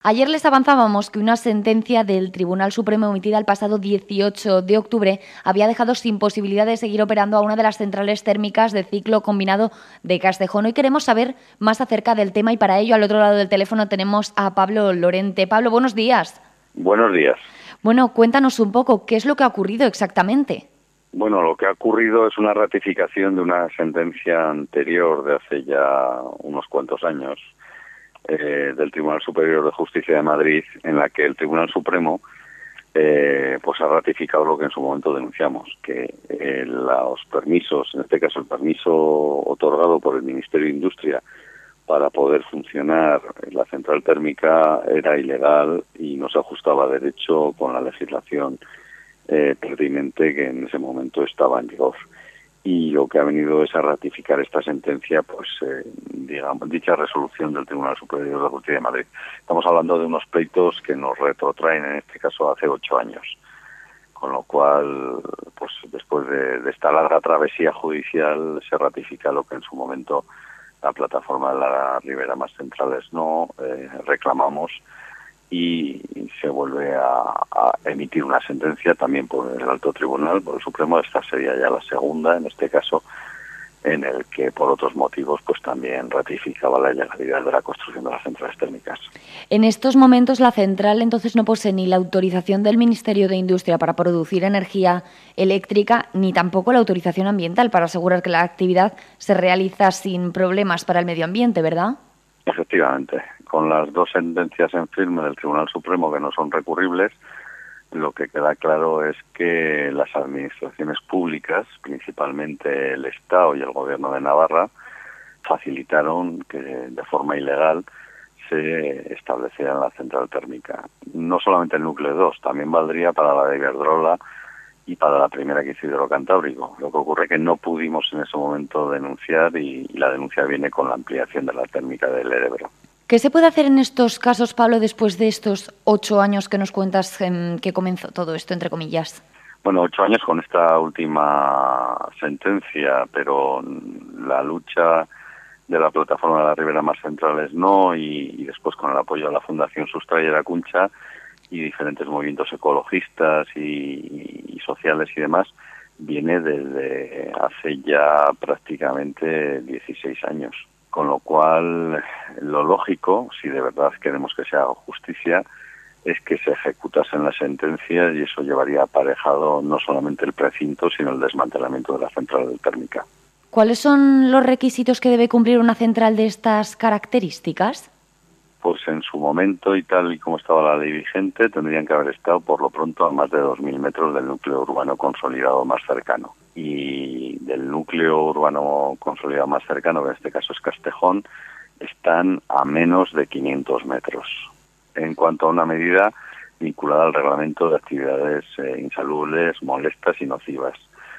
Ayer les avanzábamos que una sentencia del Tribunal Supremo emitida el pasado 18 de octubre había dejado sin posibilidad de seguir operando a una de las centrales térmicas de ciclo combinado de Castejón. Hoy queremos saber más acerca del tema y para ello al otro lado del teléfono tenemos a Pablo Lorente. Pablo, buenos días. Buenos días. Bueno, cuéntanos un poco, ¿qué es lo que ha ocurrido exactamente? Bueno, lo que ha ocurrido es una ratificación de una sentencia anterior de hace ya unos cuantos años del Tribunal Superior de Justicia de Madrid, en la que el Tribunal Supremo pues ha ratificado lo que en su momento denunciamos, que los permisos, en este caso el permiso otorgado por el Ministerio de Industria para poder funcionar la central térmica era ilegal y no se ajustaba a derecho con la legislación pertinente que en ese momento estaba en vigor. Y lo que ha venido es a ratificar esta sentencia, pues digamos, dicha resolución del Tribunal Superior de Justicia de Madrid. Estamos hablando de unos pleitos que nos retrotraen, en este caso, hace 8 años. Con lo cual, pues después de esta larga travesía judicial, se ratifica lo que en su momento la plataforma de la Ribera Más Centrales no reclamamos, y se vuelve a emitir una sentencia también por el Alto Tribunal, por el Supremo. Esta sería ya la segunda, en este caso, en el que por otros motivos pues también ratificaba la ilegalidad de la construcción de las centrales térmicas. En estos momentos la central entonces no posee ni la autorización del Ministerio de Industria para producir energía eléctrica, ni tampoco la autorización ambiental para asegurar que la actividad se realiza sin problemas para el medio ambiente, ¿verdad? Efectivamente, con las dos sentencias en firme del Tribunal Supremo que no son recurribles, lo que queda claro es que las administraciones públicas, principalmente el Estado y el Gobierno de Navarra, facilitaron que de forma ilegal se estableciera la central térmica. No solamente el núcleo 2, también valdría para la de Iberdrola y para la primera que hizo Hidrocantábrico. Lo que ocurre es que no pudimos en ese momento denunciar y la denuncia viene con la ampliación de la térmica del Ebro. ¿Qué se puede hacer en estos casos, Pablo, después de estos 8 años que nos cuentas que comenzó todo esto, entre comillas? Bueno, 8 años con esta última sentencia, pero la lucha de la plataforma de la Ribera Más Centrales no, y después con el apoyo de la Fundación Sustraya de la Cuncha y diferentes movimientos ecologistas y sociales y demás, viene desde hace ya prácticamente 16 años. Con lo cual, lo lógico, si de verdad queremos que se haga justicia, es que se ejecutasen las sentencias, y eso llevaría aparejado no solamente el precinto, sino el desmantelamiento de la central térmica. ¿Cuáles son los requisitos que debe cumplir una central de estas características? Pues en su momento, y tal y como estaba la ley vigente, tendrían que haber estado por lo pronto a más de 2.000 metros del núcleo urbano consolidado más cercano. Y del núcleo urbano consolidado más cercano, que en este caso es Castejón, están a menos de 500 metros. En cuanto a una medida vinculada al reglamento de actividades insalubres, molestas y nocivas,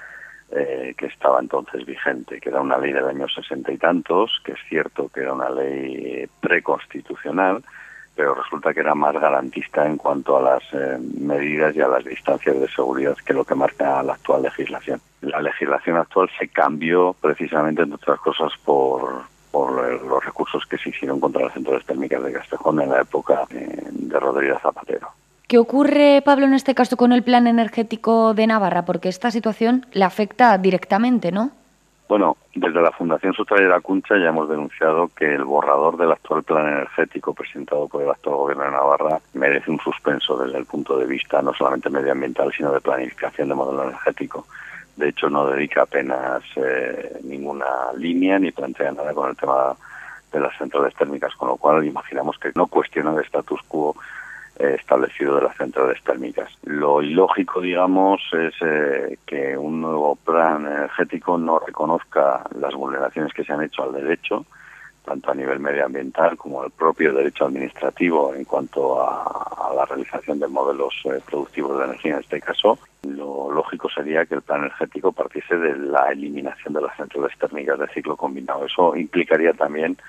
que estaba entonces vigente, que era una ley del año 60 y tantos, que es cierto que era una ley preconstitucional, pero resulta que era más garantista en cuanto a las medidas y a las distancias de seguridad que lo que marca la actual legislación. La legislación actual se cambió precisamente, entre otras cosas, por los recursos que se hicieron contra las centrales térmicas de Castejón en la época de Rodríguez Zapatero. ¿Qué ocurre, Pablo, en este caso con el plan energético de Navarra? Porque esta situación le afecta directamente, ¿no? Bueno, desde la Fundación Sustraya de la Cuncha ya hemos denunciado que el borrador del actual plan energético presentado por el actual Gobierno de Navarra merece un suspenso desde el punto de vista no solamente medioambiental, sino de planificación de modelo energético. De hecho, no dedica apenas ninguna línea ni plantea nada con el tema de las centrales térmicas, con lo cual imaginamos que no cuestiona el status quo establecido de las centrales térmicas. Lo ilógico, digamos, es que un nuevo plan energético no reconozca las vulneraciones que se han hecho al derecho, tanto a nivel medioambiental como el propio derecho administrativo en cuanto a la realización de modelos productivos de energía en este caso. Lo lógico sería que el plan energético partiese de la eliminación de las centrales térmicas de ciclo combinado. Eso implicaría también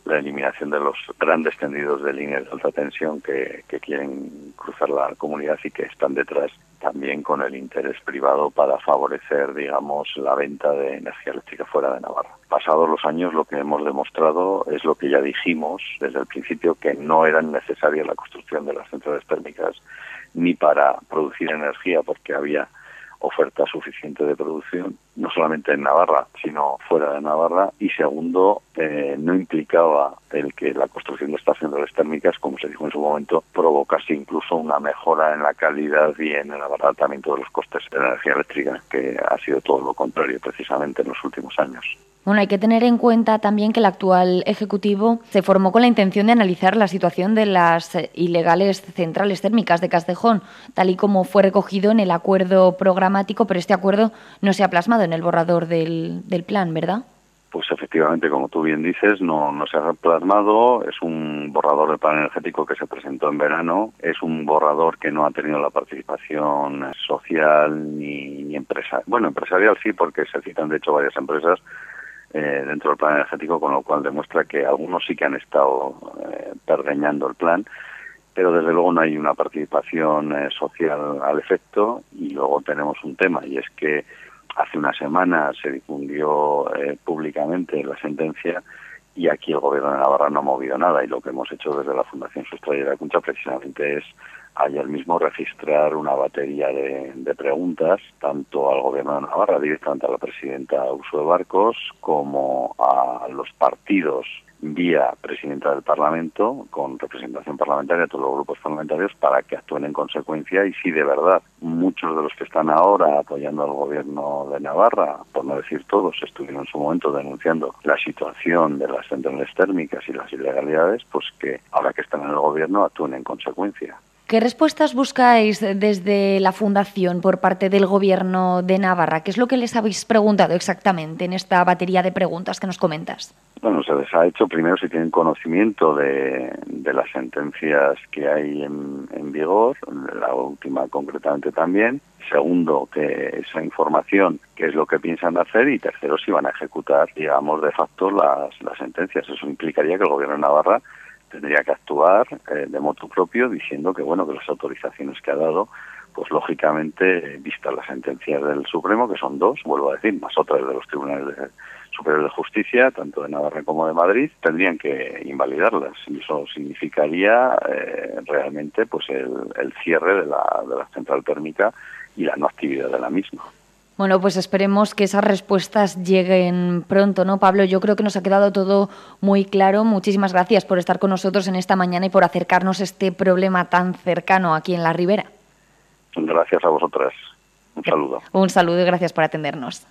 la eliminación de los grandes tendidos de líneas de alta tensión que quieren cruzar la comunidad y que están detrás también con el interés privado para favorecer, digamos, la venta de energía eléctrica fuera de Navarra. Pasados los años, lo que hemos demostrado es lo que ya dijimos desde el principio, que no era necesaria la construcción de las centrales térmicas ni para producir energía, porque había oferta suficiente de producción, no solamente en Navarra, sino fuera de Navarra, y segundo, no implicaba el que la construcción de estas centrales térmicas, como se dijo en su momento, provocase incluso una mejora en la calidad y en el abaratamiento de los costes de la energía eléctrica, que ha sido todo lo contrario precisamente en los últimos años. Bueno, hay que tener en cuenta también que el actual Ejecutivo se formó con la intención de analizar la situación de las ilegales centrales térmicas de Castejón, tal y como fue recogido en el acuerdo programático, pero este acuerdo no se ha plasmado en el borrador del plan, ¿verdad? Pues efectivamente, como tú bien dices, no se ha plasmado. Es un borrador del plan energético que se presentó en verano. Es un borrador que no ha tenido la participación social ni empresarial. Bueno, empresarial sí, porque se citan de hecho varias empresas dentro del plan energético, con lo cual demuestra que algunos sí que han estado pergeñando el plan, pero desde luego no hay una participación social al efecto. Y luego tenemos un tema, y es que hace una semana se difundió públicamente la sentencia y aquí el Gobierno de Navarra no ha movido nada, y lo que hemos hecho desde la Fundación Sustraia de la Concha precisamente es ayer mismo registrar una batería de preguntas, tanto al Gobierno de Navarra, directamente a la presidenta Ursula Barcos, como a los partidos vía presidenta del Parlamento, con representación parlamentaria, todos los grupos parlamentarios, para que actúen en consecuencia. Y si de verdad muchos de los que están ahora apoyando al Gobierno de Navarra, por no decir todos, estuvieron en su momento denunciando la situación de las centrales térmicas y las ilegalidades, pues que ahora que están en el Gobierno actúen en consecuencia. ¿Qué respuestas buscáis desde la Fundación por parte del Gobierno de Navarra? ¿Qué es lo que les habéis preguntado exactamente en esta batería de preguntas que nos comentas? Bueno, se les ha hecho primero si tienen conocimiento de las sentencias que hay en vigor, la última concretamente también. Segundo, que esa información, qué es lo que piensan hacer. Y tercero, si van a ejecutar, digamos, de facto las sentencias. Eso implicaría que el Gobierno de Navarra tendría que actuar de motu propio, diciendo que bueno, que las autorizaciones que ha dado, pues lógicamente, vistas las sentencias del Supremo, que son dos, vuelvo a decir, más otras de los tribunales superiores de justicia, tanto de Navarra como de Madrid, tendrían que invalidarlas, y eso significaría realmente pues el cierre de la central térmica y la no actividad de la misma. Bueno, pues esperemos que esas respuestas lleguen pronto, ¿no, Pablo? Yo creo que nos ha quedado todo muy claro. Muchísimas gracias por estar con nosotros en esta mañana y por acercarnos a este problema tan cercano aquí en la Ribera. Gracias a vosotras. Un saludo. Un saludo y gracias por atendernos.